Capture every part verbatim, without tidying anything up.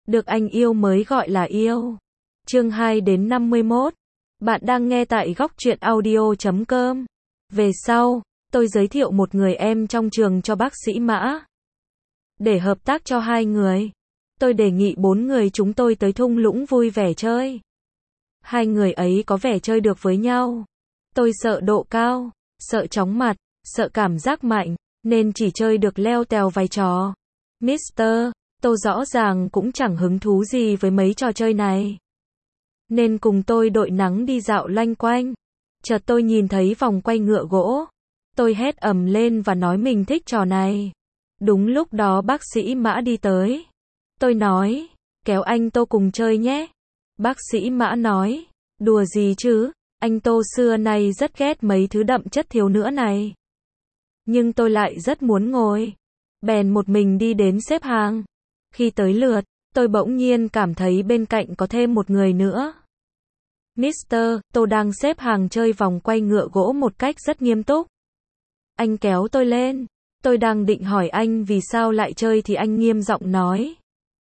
Được anh yêu mới gọi là yêu. Chương hai đến năm mươi mốt. Bạn đang nghe tại góc truyện audio chấm com. Về sau, tôi giới thiệu một người em trong trường cho bác sĩ Mã. Để hợp tác cho hai người, tôi đề nghị bốn người chúng tôi tới thung lũng vui vẻ chơi. Hai người ấy có vẻ chơi được với nhau. Tôi sợ độ cao, sợ chóng mặt, sợ cảm giác mạnh, nên chỉ chơi được leo tèo vài trò. mít tơ Tô rõ ràng cũng chẳng hứng thú gì với mấy trò chơi này, nên cùng tôi đội nắng đi dạo loanh quanh. Chợt tôi nhìn thấy vòng quay ngựa gỗ. Tôi hét ầm lên và nói mình thích trò này. Đúng lúc đó bác sĩ Mã đi tới. Tôi nói, kéo anh Tô cùng chơi nhé. Bác sĩ Mã nói, đùa gì chứ, anh Tô xưa nay rất ghét mấy thứ đậm chất thiếu nữa này. Nhưng tôi lại rất muốn ngồi. Bèn một mình đi đến xếp hàng. Khi tới lượt, tôi bỗng nhiên cảm thấy bên cạnh có thêm một người nữa. mít tơ Tô đang xếp hàng chơi vòng quay ngựa gỗ một cách rất nghiêm túc. Anh kéo tôi lên. Tôi đang định hỏi anh vì sao lại chơi thì anh nghiêm giọng nói.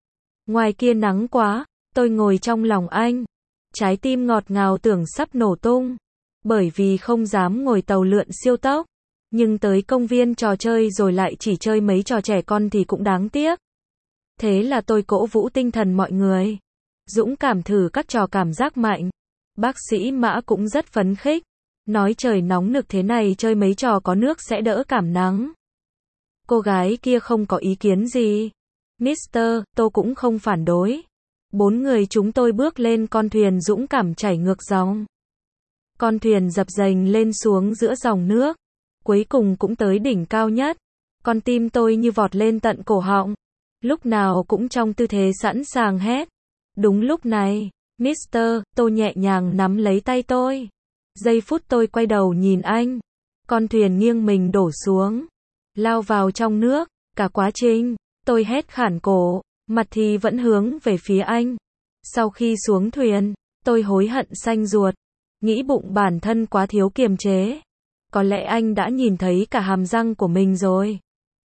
Ngoài kia nắng quá. Tôi ngồi trong lòng anh. Trái tim ngọt ngào tưởng sắp nổ tung. Bởi vì không dám ngồi tàu lượn siêu tốc. Nhưng tới công viên trò chơi rồi lại chỉ chơi mấy trò trẻ con thì cũng đáng tiếc. Thế là tôi cổ vũ tinh thần mọi người. Dũng cảm thử các trò cảm giác mạnh. Bác sĩ Mã cũng rất phấn khích. Nói trời nóng nực thế này chơi mấy trò có nước sẽ đỡ cảm nắng. Cô gái kia không có ý kiến gì. mít tơ Tô cũng không phản đối. Bốn người chúng tôi bước lên con thuyền dũng cảm chảy ngược dòng. Con thuyền dập dềnh lên xuống giữa dòng nước. Cuối cùng cũng tới đỉnh cao nhất. Con tim tôi như vọt lên tận cổ họng. Lúc nào cũng trong tư thế sẵn sàng hét. Đúng lúc này, mít tơ Tô nhẹ nhàng nắm lấy tay tôi. Giây phút tôi quay đầu nhìn anh. Con thuyền nghiêng mình đổ xuống. Lao vào trong nước. Cả quá trình, tôi hét khản cổ. Mặt thì vẫn hướng về phía anh. Sau khi xuống thuyền, tôi hối hận xanh ruột. Nghĩ bụng bản thân quá thiếu kiềm chế. Có lẽ anh đã nhìn thấy cả hàm răng của mình rồi.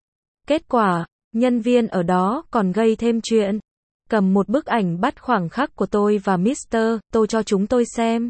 Kết quả, nhân viên ở đó còn gây thêm chuyện. Cầm một bức ảnh bắt khoảng khắc của tôi và mít tơ Tô cho chúng tôi xem.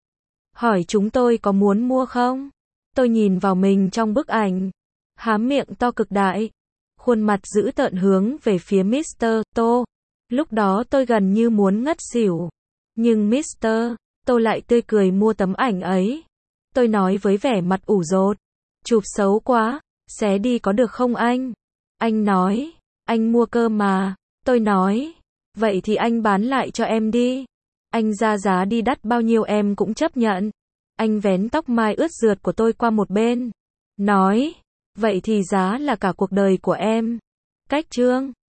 Hỏi chúng tôi có muốn mua không? Tôi nhìn vào mình trong bức ảnh. Há miệng to cực đại. Khuôn mặt dữ tợn hướng về phía mít tơ Tô. Lúc đó tôi gần như muốn ngất xỉu. Nhưng mít tơ Tô lại tươi cười mua tấm ảnh ấy. Tôi nói với vẻ mặt ủ rột. Chụp xấu quá, xé đi có được không anh? Anh nói, anh mua cơ mà. Tôi nói, vậy thì anh bán lại cho em đi. Anh ra giá đi đắt bao nhiêu em cũng chấp nhận. Anh vén tóc mai ướt rượt của tôi qua một bên. Nói, vậy thì giá là cả cuộc đời của em. Cách chương